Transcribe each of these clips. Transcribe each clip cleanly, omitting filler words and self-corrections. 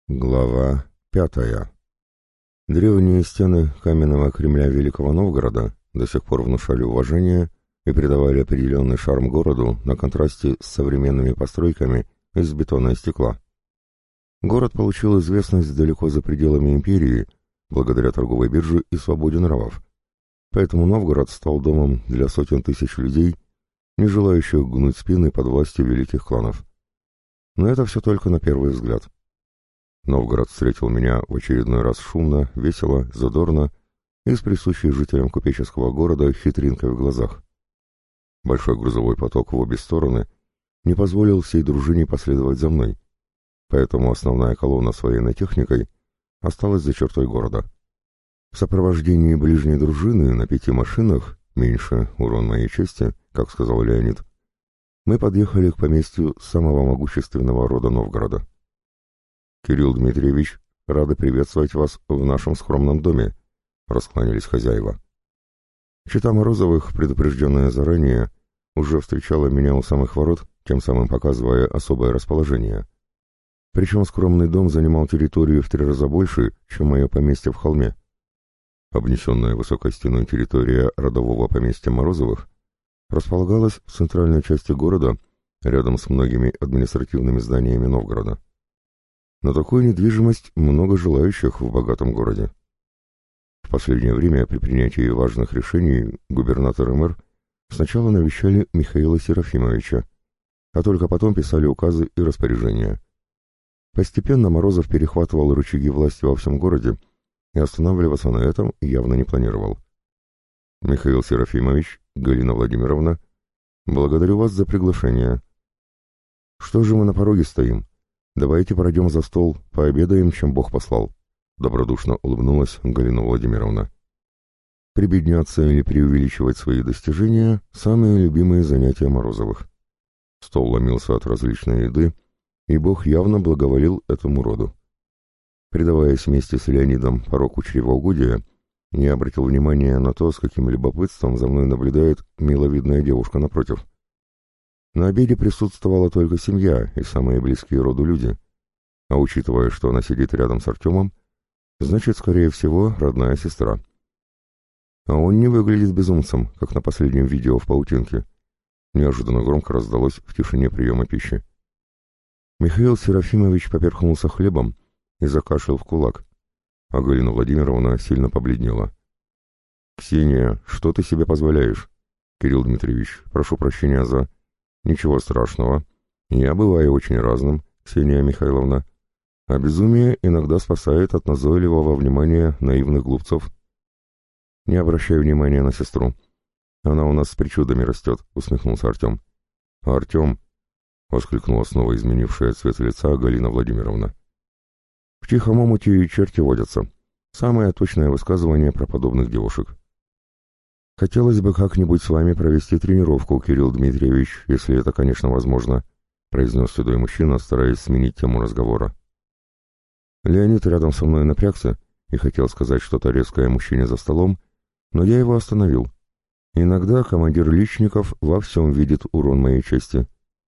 Глава 5. Древние стены каменного Кремля Великого Новгорода до сих пор внушали уважение и придавали определенный шарм городу на контрасте с современными постройками из бетона и стекла. Город получил известность далеко за пределами империи, благодаря торговой бирже и свободе нравов. Поэтому Новгород стал домом для сотен тысяч людей, не желающих гнуть спины под властью великих кланов. Но это все только на первый взгляд. Новгород встретил меня в очередной раз шумно, весело, задорно и с присущей жителям купеческого города хитринкой в глазах. Большой грузовой поток в обе стороны не позволил всей дружине последовать за мной, поэтому основная колонна с военной техникой осталась за чертой города. В сопровождении ближней дружины на 5 машинах, меньше урон моей чести, как сказал Леонид, мы подъехали к поместью самого могущественного рода Новгорода. «Кирилл Дмитриевич, рады приветствовать вас в нашем скромном доме», — раскланялись хозяева. Чета Морозовых, предупрежденная заранее, уже встречала меня у самых ворот, тем самым показывая особое расположение. Причем скромный дом занимал территорию в 3 раза больше, чем мое поместье в холме. Обнесенная высокой стеной территория родового поместья Морозовых располагалась в центральной части города, рядом с многими административными зданиями Новгорода. На такую недвижимость много желающих в богатом городе. В последнее время при принятии важных решений губернатор и мэр сначала навещали Михаила Серафимовича, а только потом писали указы и распоряжения. Постепенно Морозов перехватывал рычаги власти во всем городе и останавливаться на этом явно не планировал. «Михаил Серафимович, Галина Владимировна, благодарю вас за приглашение. Что же мы на пороге стоим? Давайте пройдем за стол, пообедаем, чем Бог послал», — добродушно улыбнулась Галина Владимировна. Прибедняться или преувеличивать свои достижения — самые любимые занятия Морозовых. Стол ломился от различной еды, и Бог явно благоволил этому роду. Предаваясь вместе с Леонидом пороку чревоугодия, не обратил внимания на то, с каким любопытством за мной наблюдает миловидная девушка напротив. На обеде присутствовала только семья и самые близкие роду люди, а учитывая, что она сидит рядом с Артемом, значит, скорее всего, родная сестра. А он не выглядит безумцем, как на последнем видео в паутинке. Неожиданно громко раздалось в тишине приема пищи. Михаил Серафимович поперхнулся хлебом и закашлял в кулак, а Галина Владимировна сильно побледнела. «Ксения, что ты себе позволяешь? Кирилл Дмитриевич, прошу прощения за...» «Ничего страшного. Я бываю очень разным, Ксения Михайловна. А безумие иногда спасает от назойливого внимания наивных глупцов». «Не обращай внимания на сестру. Она у нас с причудами растет», — усмехнулся Артем. «Артем!» — воскликнула снова изменившая цвет лица Галина Владимировна. «В тихом омуте и черти водятся. Самое точное высказывание про подобных девушек. Хотелось бы как-нибудь с вами провести тренировку, Кирилл Дмитриевич, если это, конечно, возможно», — произнес седой мужчина, стараясь сменить тему разговора. Леонид рядом со мной напрягся и хотел сказать что-то резкое мужчине за столом, но я его остановил. Иногда командир личников во всем видит урон моей чести.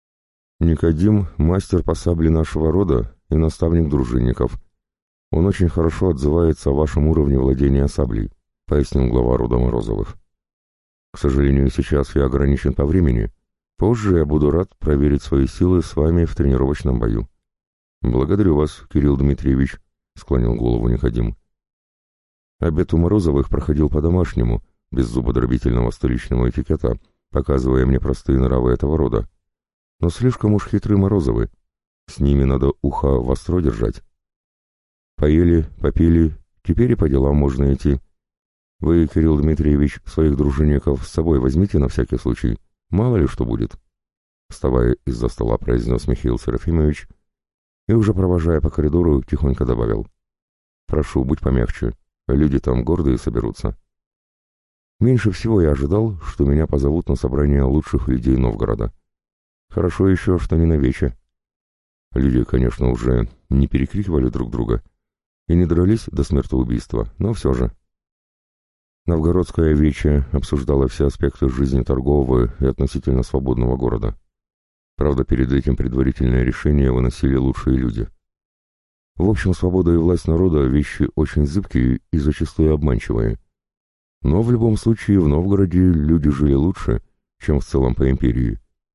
«Никодим — мастер по сабле нашего рода и наставник дружинников. Он очень хорошо отзывается о вашем уровне владения саблей», — пояснил глава рода Морозовых. «К сожалению, сейчас я ограничен по времени. Позже я буду рад проверить свои силы с вами в тренировочном бою». «Благодарю вас, Кирилл Дмитриевич», — склонил голову Никодим. Обед у Морозовых проходил по-домашнему, без зубодробительного столичного этикета, показывая мне простые нравы этого рода. Но слишком уж хитры Морозовы. С ними надо ухо востро держать. Поели, попили, теперь и по делам можно идти. Вы, Кирилл Дмитриевич, своих дружинников с собой возьмите на всякий случай. Мало ли что будет. Вставая из-за стола, произнес Михаил Серафимович и, уже провожая по коридору, тихонько добавил: «Прошу, будь помягче, люди там гордые соберутся». Меньше всего я ожидал, что меня позовут на собрание лучших людей Новгорода. Хорошо еще, что не на вече. Люди, конечно, уже не перекрикивали друг друга и не дрались до смертоубийства, но все же. Новгородская вече обсуждала все аспекты жизни торгового и относительно свободного города. Правда, перед этим предварительное решение выносили лучшие люди. В общем, свобода и власть народа — вещи очень зыбкие и зачастую обманчивые. Но в любом случае в Новгороде люди жили лучше, чем в целом по империи.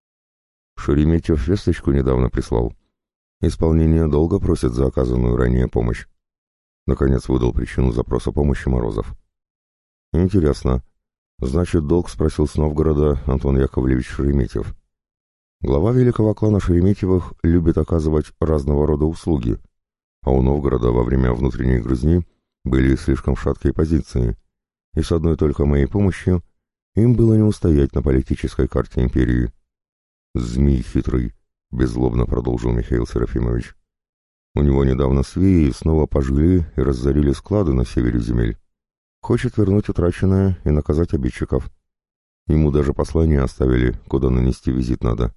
Шереметьев весточку недавно прислал. Исполнение долга просит за оказанную ранее помощь. Наконец выдал причину запроса помощи Морозов. Интересно. Значит, долг спросил с Новгорода Антон Яковлевич Шереметьев. Глава великого клана Шереметьевых любит оказывать разного рода услуги, а у Новгорода во время внутренней грызни были слишком шаткие позиции, и с одной только моей помощью им было не устоять на политической карте империи. «Змей хитрый», — беззлобно продолжил Михаил Серафимович. «У него недавно свеи снова пожгли и разорили склады на севере земель. Хочет вернуть утраченное и наказать обидчиков. Ему даже послание оставили, куда нанести визит надо».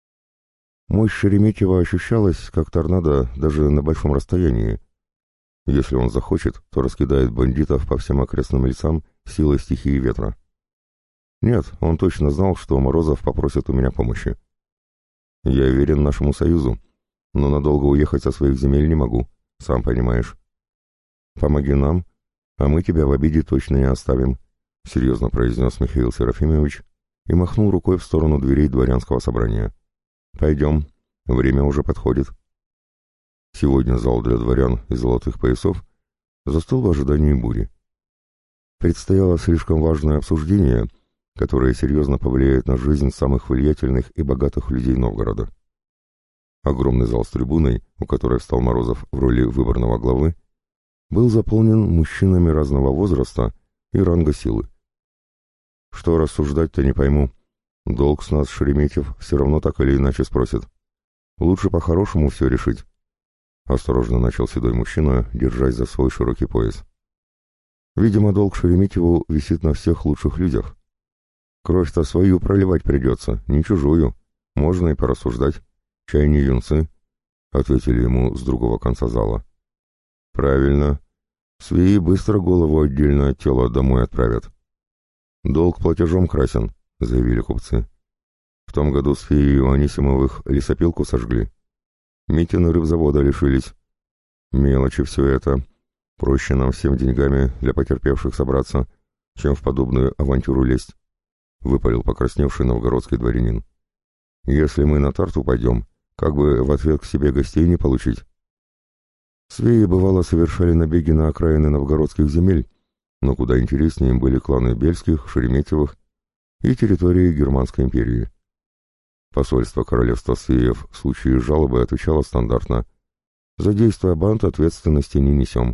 Мощь Шереметьева ощущалась, как торнадо, даже на большом расстоянии. Если он захочет, то раскидает бандитов по всем окрестным лесам силой стихии ветра. Нет, он точно знал, что Морозов попросит у меня помощи. Я верен нашему союзу, но надолго уехать со своих земель не могу, сам понимаешь. Помоги нам, а мы тебя в обиде точно не оставим, серьезно произнес Михаил Серафимович и махнул рукой в сторону дверей дворянского собрания. Пойдем, время уже подходит. Сегодня зал для дворян и золотых поясов застыл в ожидании бури. Предстояло слишком важное обсуждение, которое серьезно повлияет на жизнь самых влиятельных и богатых людей Новгорода. Огромный зал с трибуной, у которой встал Морозов в роли выборного главы, был заполнен мужчинами разного возраста и ранга силы. Что рассуждать-то не пойму. Долг с нас Шереметьев все равно так или иначе спросит. Лучше по-хорошему все решить. Осторожно начал седой мужчина, держась за свой широкий пояс. Видимо, долг Шереметьеву висит на всех лучших людях. Кровь-то свою проливать придется, не чужую. Можно и порассуждать. Чай не юнцы, — ответили ему с другого конца зала. Правильно. Свеи быстро голову отдельно от тела домой отправят. Долг платежом красен, — заявили купцы. В том году свеи у Анисимовых лесопилку сожгли. Митины рыбзавода лишились. Мелочи все это. Проще нам всем деньгами для потерпевших собраться, чем в подобную авантюру лезть, — выпалил покрасневший новгородский дворянин. Если мы на тарту пойдем, как бы в ответ к себе гостей не получить. Свеи, бывало, совершали набеги на окраины новгородских земель, но куда интереснее им были кланы Бельских, Шереметьевых и территории Германской империи. Посольство королевства Свеев в случае жалобы отвечало стандартно: за действия банд ответственности не несем.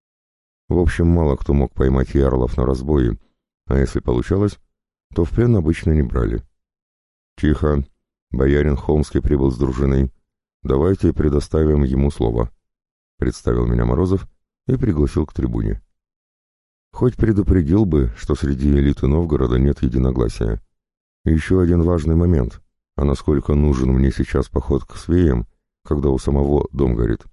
В общем, мало кто мог поймать ярлов на разбое, а если получалось, то в плен обычно не брали. «Тихо! Боярин Холмский прибыл с дружиной. Давайте предоставим ему слово», — представил меня Морозов и пригласил к трибуне. Хоть предупредил бы, что среди элиты Новгорода нет единогласия. Еще один важный момент: а насколько нужен мне сейчас поход к свеям, когда у самого дом горит.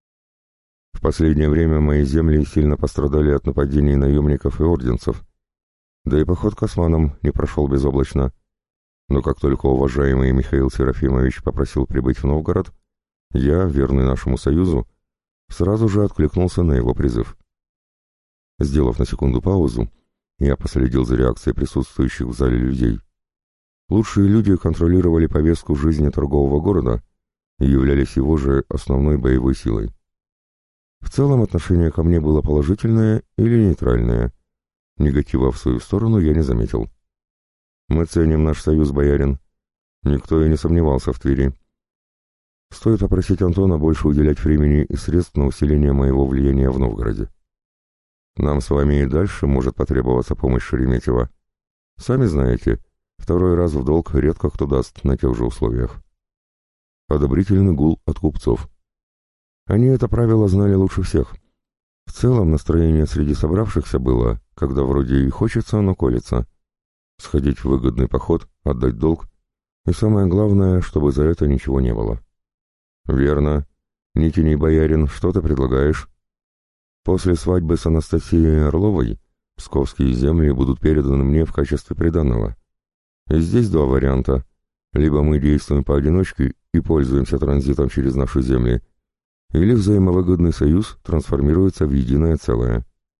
В последнее время мои земли сильно пострадали от нападений наемников и орденцев, да и поход к османам не прошел безоблачно. Но как только уважаемый Михаил Серафимович попросил прибыть в Новгород, я, верный нашему союзу, сразу же откликнулся на его призыв. Сделав на секунду паузу, я последил за реакцией присутствующих в зале людей. Лучшие люди контролировали повестку жизни торгового города и являлись его же основной боевой силой. В целом отношение ко мне было положительное или нейтральное. Негатива в свою сторону я не заметил. «Мы ценим наш союз, боярин. Никто и не сомневался в Твери. Стоит попросить Антона больше уделять времени и средств на усиление моего влияния в Новгороде. Нам с вами и дальше может потребоваться помощь Шереметьева. Сами знаете, второй раз в долг редко кто даст на тех же условиях». Одобрительный гул от купцов. Они это правило знали лучше всех. В целом настроение среди собравшихся было, когда вроде и хочется, но колется. Сходить в выгодный поход, отдать долг, и самое главное, чтобы за это ничего не было. «Верно. Не тяни, боярин, что ты предлагаешь?» «После свадьбы с Анастасией Орловой псковские земли будут переданы мне в качестве приданого. И здесь два варианта. Либо мы действуем поодиночке и пользуемся транзитом через наши земли, или взаимовыгодный союз трансформируется в единое целое.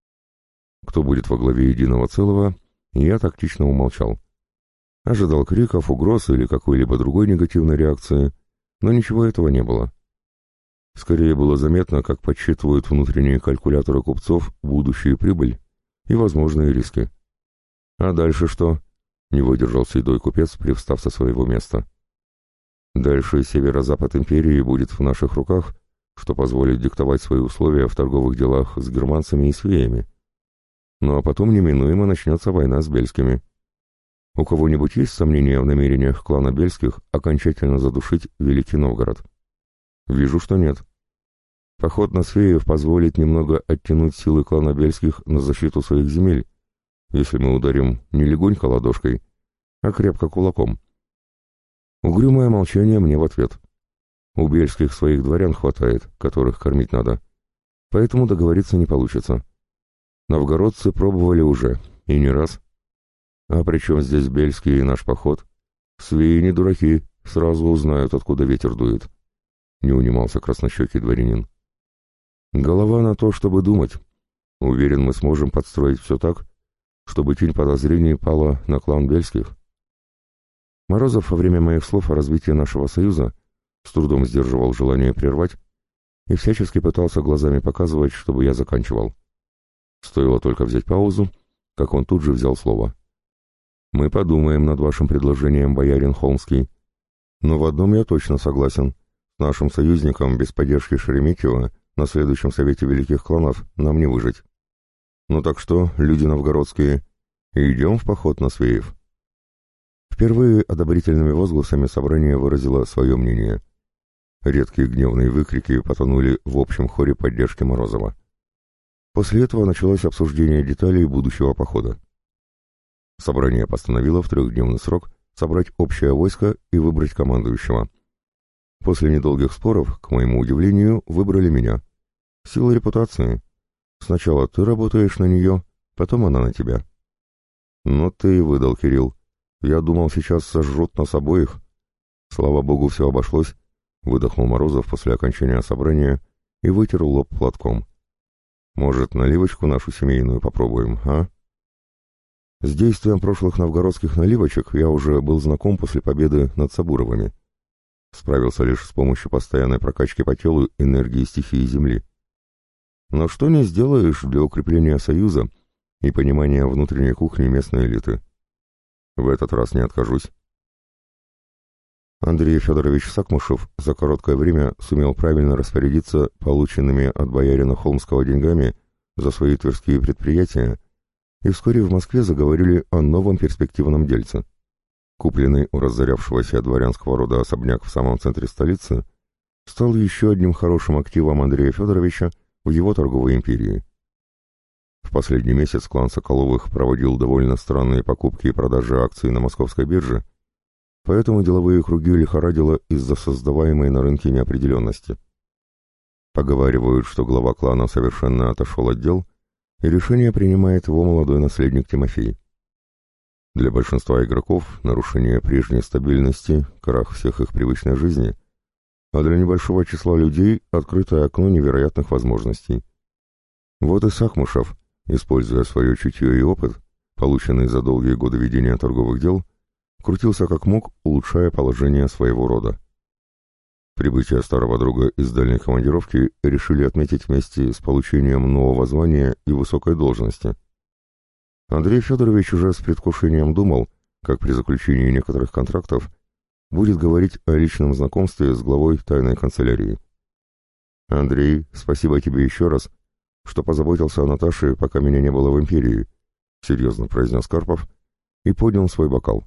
Кто будет во главе единого целого, я тактично умолчал. Ожидал криков, угроз или какой-либо другой негативной реакции, но ничего этого не было. Скорее было заметно, как подсчитывают внутренние калькуляторы купцов будущую прибыль и возможные риски. А дальше что? Не выдержал седой купец, привстав со своего места. Дальше северо-запад империи будет в наших руках, что позволит диктовать свои условия в торговых делах с германцами и свеями. Ну а потом неминуемо начнется война с бельскими. У кого-нибудь есть сомнения в намерениях клана Бельских окончательно задушить Великий Новгород? Вижу, что нет. Поход на свеев позволит немного оттянуть силы клана Бельских на защиту своих земель, если мы ударим не легонько ладошкой, а крепко кулаком. Угрюмое молчание мне в ответ. У Бельских своих дворян хватает, которых кормить надо, поэтому договориться не получится. Новгородцы пробовали уже, и не раз. А при чем здесь Бельские и наш поход? Свеи не дураки, сразу узнают, откуда ветер дует. Не унимался краснощекий дворянин. Голова на то, чтобы думать. Уверен, мы сможем подстроить все так, чтобы тень подозрений пала на клан Бельских. Морозов во время моих слов о развитии нашего союза с трудом сдерживал желание прервать и всячески пытался глазами показывать, чтобы я заканчивал. Стоило только взять паузу, как он тут же взял слово. «Мы подумаем над вашим предложением, боярин Холмский. Но в одном я точно согласен. С нашим союзником без поддержки Шереметьева на следующем совете великих кланов нам не выжить. Ну так что, люди новгородские, идем в поход на свеев?» Впервые одобрительными возгласами собрание выразило свое мнение. Редкие гневные выкрики потонули в общем хоре поддержки Морозова. После этого началось обсуждение деталей будущего похода. Собрание постановило в 3-дневный срок собрать общее войско и выбрать командующего. После недолгих споров, к моему удивлению, выбрали меня. Сила репутации. Сначала ты работаешь на нее, потом она на тебя. Но ты и выдал, Кирилл. Я думал, сейчас сожрут нас обоих. Слава богу, все обошлось, выдохнул Морозов после окончания собрания и вытер лоб платком. Может, наливочку нашу семейную попробуем, а? С действием прошлых новгородских наливочек я уже был знаком после победы над Сабуровыми. Справился лишь с помощью постоянной прокачки по телу энергии стихии Земли. Но что не сделаешь для укрепления союза и понимания внутренней кухни местной элиты. В этот раз не откажусь. Андрей Федорович Сакмушев за короткое время сумел правильно распорядиться полученными от боярина Холмского деньгами за свои тверские предприятия, и вскоре в Москве заговорили о новом перспективном дельце. Купленный у разорявшегося дворянского рода особняк в самом центре столицы стал еще одним хорошим активом Андрея Федоровича в его торговой империи. В последний месяц клан Соколовых проводил довольно странные покупки и продажи акций на московской бирже, поэтому деловые круги лихорадило из-за создаваемой на рынке неопределенности. Поговаривают, что глава клана совершенно отошел от дел, и решение принимает его молодой наследник Тимофей. Для большинства игроков нарушение прежней стабильности, крах всех их привычной жизни, а для небольшого числа людей открытое окно невероятных возможностей. Вот и Сакмушев, используя свое чутье и опыт, полученный за долгие годы ведения торговых дел, крутился как мог, улучшая положение своего рода. Прибытие старого друга из дальней командировки решили отметить вместе с получением нового звания и высокой должности. Андрей Федорович уже с предвкушением думал, как при заключении некоторых контрактов будет говорить о личном знакомстве с главой тайной канцелярии. «Андрей, спасибо тебе еще раз, что позаботился о Наташе, пока меня не было в империи», — серьезно произнес Карпов и поднял свой бокал.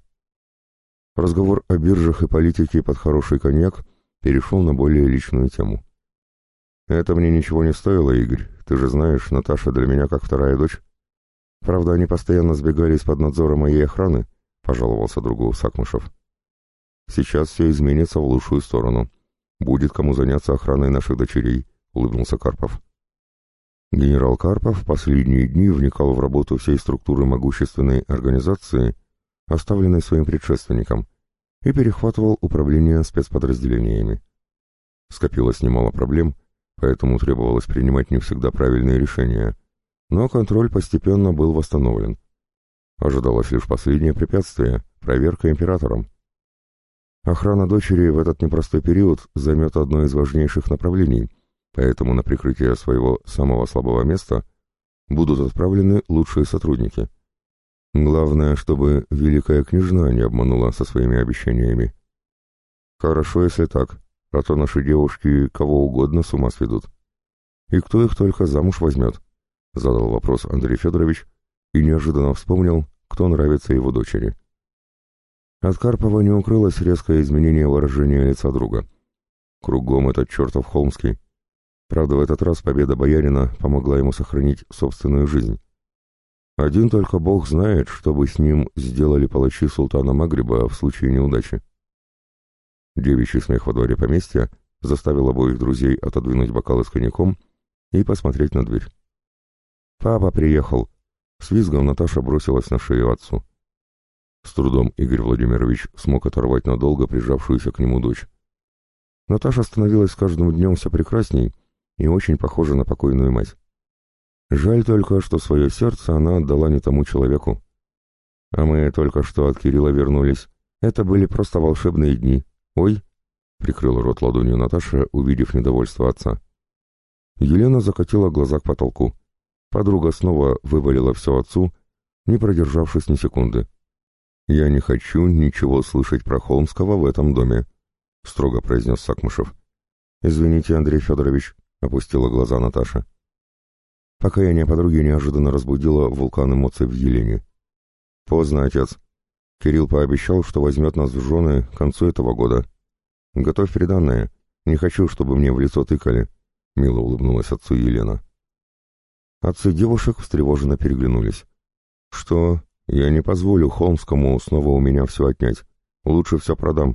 Разговор о биржах и политике под хороший коньяк перешел на более личную тему. «Это мне ничего не стоило, Игорь. Ты же знаешь, Наташа для меня как вторая дочь. Правда, они постоянно сбегали из-под надзора моей охраны», — пожаловался другу Сакмушев. «Сейчас все изменится в лучшую сторону. Будет кому заняться охраной наших дочерей», — улыбнулся Карпов. Генерал Карпов в последние дни вникал в работу всей структуры могущественной организации, оставленной своим предшественником, и перехватывал управление спецподразделениями. Скопилось немало проблем, поэтому требовалось принимать не всегда правильные решения, но контроль постепенно был восстановлен. Ожидалось лишь последнее препятствие — проверка императором. Охрана дочери в этот непростой период займет одно из важнейших направлений, поэтому на прикрытие своего самого слабого места будут отправлены лучшие сотрудники. Главное, чтобы великая княжна не обманула со своими обещаниями. Хорошо, если так, а то наши девушки кого угодно с ума сведут. И кто их только замуж возьмет? Задал вопрос Андрей Федорович и неожиданно вспомнил, кто нравится его дочери. От Карпова не укрылось резкое изменение выражения лица друга. Кругом этот чертов Холмский. Правда, в этот раз победа боярина помогла ему сохранить собственную жизнь. Один только Бог знает, что бы с ним сделали палачи султана Магриба в случае неудачи. Девичий смех во дворе поместья заставил обоих друзей отодвинуть бокалы с коньяком и посмотреть на дверь. «Папа приехал!» С визгом Наташа бросилась на шею отцу. С трудом Игорь Владимирович смог оторвать надолго прижавшуюся к нему дочь. Наташа становилась с каждым днем все прекрасней и очень похожа на покойную мать. Жаль только, что свое сердце она отдала не тому человеку. А мы только что от Кирилла вернулись. Это были просто волшебные дни. «Ой!» — прикрыла рот ладонью Наташа, увидев недовольство отца. Елена закатила глаза к потолку. Подруга снова вывалила все отцу, не продержавшись ни секунды. «Я не хочу ничего слышать про Холмского в этом доме», — строго произнес Сакмышев. «Извините, Андрей Федорович», — опустила глаза Наташа. Покаяние подруги неожиданно разбудило вулкан эмоций в Елене. «Поздно, отец. Кирилл пообещал, что возьмет нас в жены к концу этого года. Готовь приданное. Не хочу, чтобы мне в лицо тыкали», — мило улыбнулась отцу Елена. Отцы девушек встревоженно переглянулись. «Что? Я не позволю Холмскому снова у меня все отнять. Лучше все продам».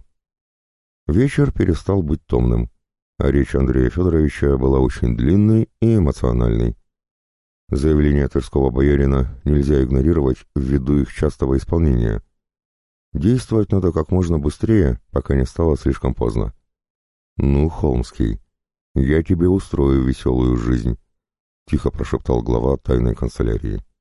Вечер перестал быть томным, а речь Андрея Федоровича была очень длинной и эмоциональной. Заявления тверского боярина нельзя игнорировать ввиду их частого исполнения. Действовать надо как можно быстрее, пока не стало слишком поздно. «Ну, Холмский, я тебе устрою веселую жизнь», — тихо прошептал глава тайной канцелярии.